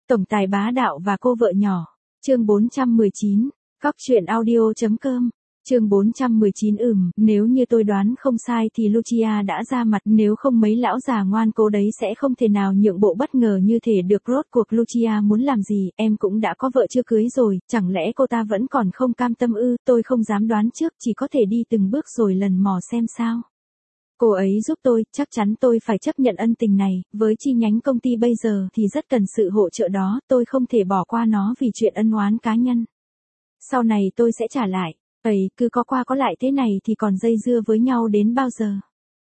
Tổng tài bá đạo và cô vợ nhỏ. Chương 419. Cóc truyện audio.com. Chương 419. Nếu như tôi đoán không sai thì Lucia đã ra mặt, nếu không mấy lão già ngoan cố đấy sẽ không thể nào nhượng bộ bất ngờ như thể được. Rốt cuộc Lucia muốn làm gì, em cũng đã có vợ chưa cưới rồi, chẳng lẽ cô ta vẫn còn không cam tâm ư? Tôi không dám đoán trước, chỉ có thể đi từng bước rồi lần mò xem sao. Cô ấy giúp tôi, chắc chắn tôi phải chấp nhận ân tình này, với chi nhánh công ty bây giờ thì rất cần sự hỗ trợ đó, tôi không thể bỏ qua nó vì chuyện ân oán cá nhân. Sau này tôi sẽ trả lại. Cứ có qua có lại thế này thì còn dây dưa với nhau đến bao giờ?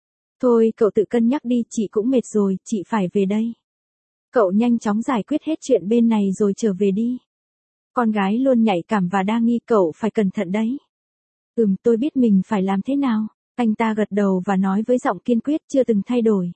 Thôi cậu tự cân nhắc đi, chị cũng mệt rồi, chị phải về đây. Cậu nhanh chóng giải quyết hết chuyện bên này rồi trở về đi. Con gái luôn nhạy cảm và đa nghi, cậu phải cẩn thận đấy. Tôi biết mình phải làm thế nào. Anh ta gật đầu và nói với giọng kiên quyết chưa từng thay đổi.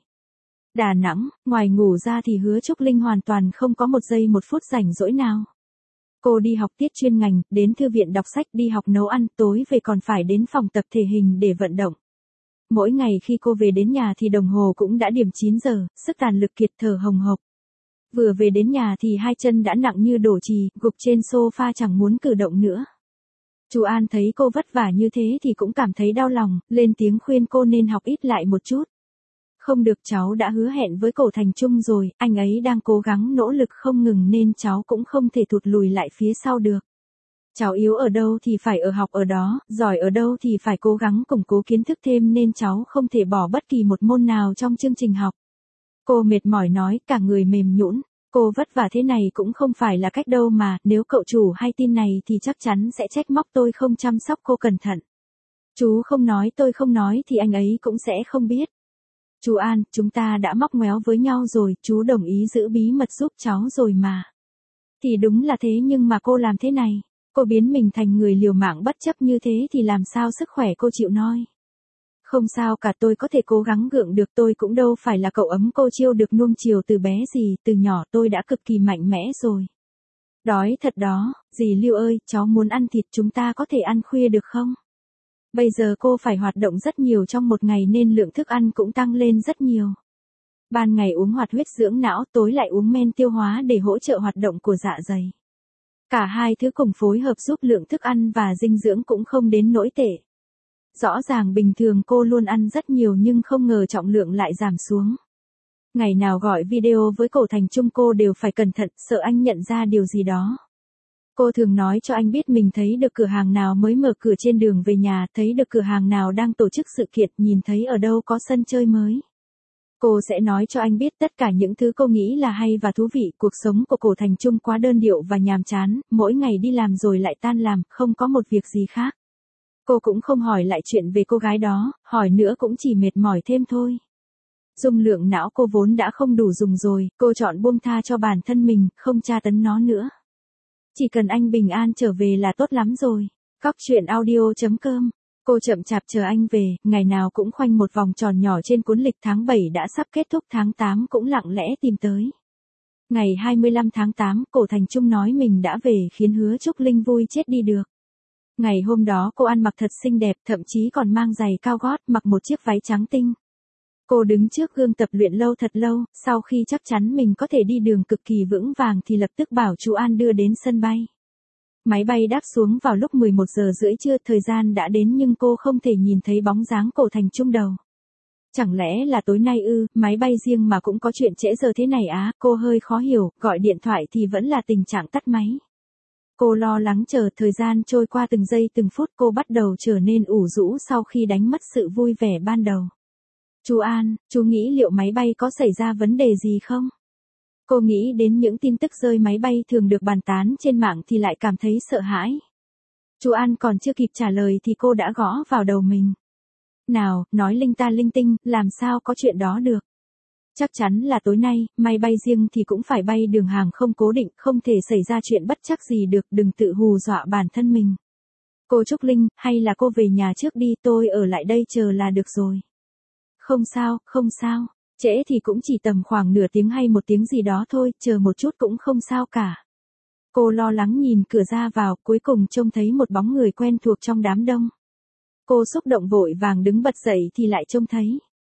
Đà Nẵng, ngoài ngủ ra thì Hứa Trúc Linh hoàn toàn không có một giây một phút rảnh rỗi nào. Cô đi học tiết chuyên ngành, đến thư viện đọc sách, đi học nấu ăn, tối về còn phải đến phòng tập thể hình để vận động. Mỗi ngày khi cô về đến nhà thì đồng hồ cũng đã điểm 9 giờ, sức tàn lực kiệt, thở hồng hộc. Vừa về đến nhà thì hai chân đã nặng như đổ chì, gục trên sofa chẳng muốn cử động nữa. Chú An thấy cô vất vả như thế thì cũng cảm thấy đau lòng, lên tiếng khuyên cô nên học ít lại một chút. Không được, cháu đã hứa hẹn với Cổ Thành Trung rồi, anh ấy đang cố gắng nỗ lực không ngừng nên cháu cũng không thể thụt lùi lại phía sau được. Cháu yếu ở đâu thì phải ở học ở đó, giỏi ở đâu thì phải cố gắng củng cố kiến thức thêm nên cháu không thể bỏ bất kỳ một môn nào trong chương trình học. Cô mệt mỏi nói, cả người mềm nhũn. Cô vất vả thế này cũng không phải là cách đâu mà, nếu cậu chủ hay tin này thì chắc chắn sẽ trách móc tôi không chăm sóc cô cẩn thận. Chú không nói, tôi không nói thì anh ấy cũng sẽ không biết. Chú An, chúng ta đã móc ngoéo với nhau rồi, chú đồng ý giữ bí mật giúp cháu rồi mà. Thì đúng là thế nhưng mà cô làm thế này, cô biến mình thành người liều mạng bất chấp như thế thì làm sao sức khỏe cô chịu noi. Không sao cả, tôi có thể cố gắng gượng được, tôi cũng đâu phải là cậu ấm cô Chiêu được nuông chiều từ bé gì, từ nhỏ tôi đã cực kỳ mạnh mẽ rồi. Đói thật đó, dì Lưu ơi, cháu muốn ăn thịt, chúng ta có thể ăn khuya được không? Bây giờ cô phải hoạt động rất nhiều trong một ngày nên lượng thức ăn cũng tăng lên rất nhiều. Ban ngày uống hoạt huyết dưỡng não, tối lại uống men tiêu hóa để hỗ trợ hoạt động của dạ dày. Cả hai thứ cùng phối hợp giúp lượng thức ăn và dinh dưỡng cũng không đến nỗi tệ. Rõ ràng bình thường cô luôn ăn rất nhiều nhưng không ngờ trọng lượng lại giảm xuống. Ngày nào gọi video với Cổ Thành Trung cô đều phải cẩn thận, sợ anh nhận ra điều gì đó. Cô thường nói cho anh biết mình thấy được cửa hàng nào mới mở cửa trên đường về nhà, thấy được cửa hàng nào đang tổ chức sự kiện, nhìn thấy ở đâu có sân chơi mới. Cô sẽ nói cho anh biết tất cả những thứ cô nghĩ là hay và thú vị. Cuộc sống của Cổ Thành Trung quá đơn điệu và nhàm chán, mỗi ngày đi làm rồi lại tan làm, không có một việc gì khác. Cô cũng không hỏi lại chuyện về cô gái đó, hỏi nữa cũng chỉ mệt mỏi thêm thôi. Dung lượng não cô vốn đã không đủ dùng rồi, cô chọn buông tha cho bản thân mình, không tra tấn nó nữa. Chỉ cần anh bình an trở về là tốt lắm rồi. Cóc truyện audio.com. Cô chậm chạp chờ anh về, ngày nào cũng khoanh một vòng tròn nhỏ trên cuốn lịch. Tháng 7 đã sắp kết thúc, tháng 8 cũng lặng lẽ tìm tới. Ngày 25 tháng 8, Cổ Thành Trung nói mình đã về khiến Hứa Trúc Linh vui chết đi được. Ngày hôm đó cô ăn mặc thật xinh đẹp, thậm chí còn mang giày cao gót, mặc một chiếc váy trắng tinh. Cô đứng trước gương tập luyện lâu thật lâu, sau khi chắc chắn mình có thể đi đường cực kỳ vững vàng thì lập tức bảo chú An đưa đến sân bay. Máy bay đáp xuống vào lúc 11 giờ rưỡi trưa, thời gian đã đến nhưng cô không thể nhìn thấy bóng dáng Cổ Thành Trung đâu. Chẳng lẽ là tối nay máy bay riêng mà cũng có chuyện trễ giờ thế này á? Cô hơi khó hiểu, gọi điện thoại thì vẫn là tình trạng tắt máy. Cô lo lắng chờ thời gian trôi qua từng giây từng phút, cô bắt đầu trở nên ủ rũ sau khi đánh mất sự vui vẻ ban đầu. Chú An, chú nghĩ liệu máy bay có xảy ra vấn đề gì không? Cô nghĩ đến những tin tức rơi máy bay thường được bàn tán trên mạng thì lại cảm thấy sợ hãi. Chú An còn chưa kịp trả lời thì cô đã gõ vào đầu mình. Nào, nói linh ta linh tinh, làm sao có chuyện đó được? Chắc chắn là tối nay, máy bay riêng thì cũng phải bay đường hàng không cố định, không thể xảy ra chuyện bất trắc gì được, đừng tự hù dọa bản thân mình. Cô Trúc Linh, hay là cô về nhà trước đi, tôi ở lại đây chờ là được rồi. Không sao, không sao, trễ thì cũng chỉ tầm khoảng nửa tiếng hay một tiếng gì đó thôi, chờ một chút cũng không sao cả. Cô lo lắng nhìn cửa ra vào, cuối cùng trông thấy một bóng người quen thuộc trong đám đông. Cô xúc động vội vàng đứng bật dậy thì lại trông thấy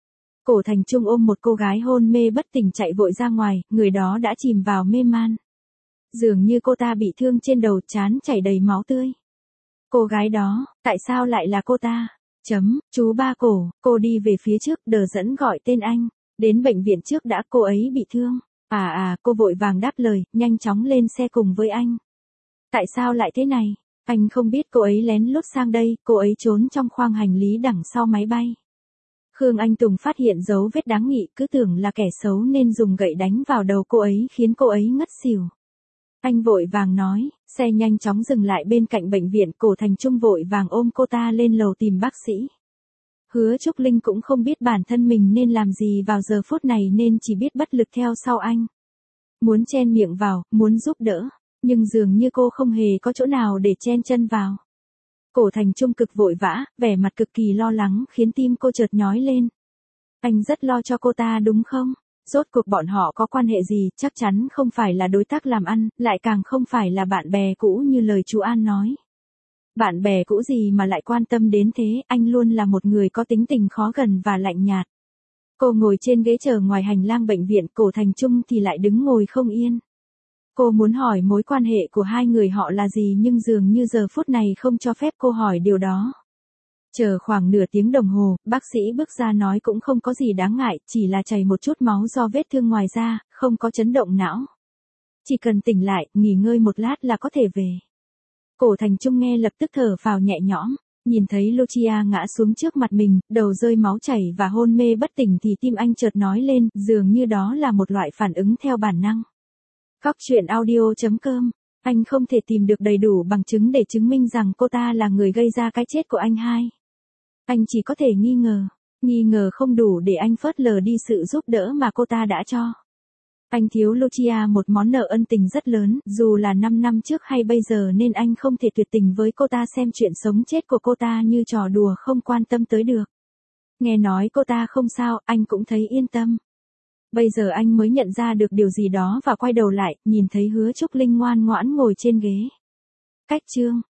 Cổ Thành Trung ôm một cô gái hôn mê bất tỉnh chạy vội ra ngoài, người đó đã chìm vào mê man. Dường như cô ta bị thương trên đầu, trán chảy đầy máu tươi. Cô gái đó, tại sao lại là cô ta? Chú Ba Cổ, cô đi về phía trước, đờ dẫn gọi tên anh. Đến bệnh viện trước đã, cô ấy bị thương. Cô vội vàng đáp lời, nhanh chóng lên xe cùng với anh. Tại sao lại thế này? Anh không biết cô ấy lén lút sang đây, cô ấy trốn trong khoang hành lý đằng sau máy bay. Khương Anh Tùng phát hiện dấu vết đáng nghi, cứ tưởng là kẻ xấu nên dùng gậy đánh vào đầu cô ấy khiến cô ấy ngất xỉu. Anh vội vàng nói, xe nhanh chóng dừng lại bên cạnh bệnh viện, Cổ Thành Trung vội vàng ôm cô ta lên lầu tìm bác sĩ. Hứa Trúc Linh cũng không biết bản thân mình nên làm gì vào giờ phút này nên chỉ biết bất lực theo sau anh. Muốn chen miệng vào, muốn giúp đỡ, nhưng dường như cô không hề có chỗ nào để chen chân vào. Cổ Thành Trung cực vội vã, vẻ mặt cực kỳ lo lắng khiến tim cô chợt nhói lên. Anh rất lo cho cô ta đúng không? Rốt cuộc bọn họ có quan hệ gì, chắc chắn không phải là đối tác làm ăn, lại càng không phải là bạn bè cũ như lời chú An nói. Bạn bè cũ gì mà lại quan tâm đến thế, anh luôn là một người có tính tình khó gần và lạnh nhạt. Cô ngồi trên ghế chờ ngoài hành lang bệnh viện, Cổ Thành Trung thì lại đứng ngồi không yên. Cô muốn hỏi mối quan hệ của hai người họ là gì nhưng dường như giờ phút này không cho phép cô hỏi điều đó. Chờ khoảng nửa tiếng đồng hồ, bác sĩ bước ra nói cũng không có gì đáng ngại, chỉ là chảy một chút máu do vết thương ngoài da, không có chấn động não. Chỉ cần tỉnh lại, nghỉ ngơi một lát là có thể về. Cổ Thành Trung nghe lập tức thở phào nhẹ nhõm, nhìn thấy Lucia ngã xuống trước mặt mình, đầu rơi máu chảy và hôn mê bất tỉnh thì tim anh chợt nói lên, dường như đó là một loại phản ứng theo bản năng. Coctruyện.audio.com. Anh không thể tìm được đầy đủ bằng chứng để chứng minh rằng cô ta là người gây ra cái chết của anh hai. Anh chỉ có thể nghi ngờ không đủ để anh phớt lờ đi sự giúp đỡ mà cô ta đã cho. Anh thiếu Lucia một món nợ ân tình rất lớn, dù là 5 năm trước hay bây giờ nên anh không thể tuyệt tình với cô ta xem chuyện sống chết của cô ta như trò đùa không quan tâm tới được. Nghe nói cô ta không sao, anh cũng thấy yên tâm. Bây giờ anh mới nhận ra được điều gì đó và quay đầu lại, nhìn thấy Hứa Trúc Linh ngoan ngoãn ngồi trên ghế. Cách chương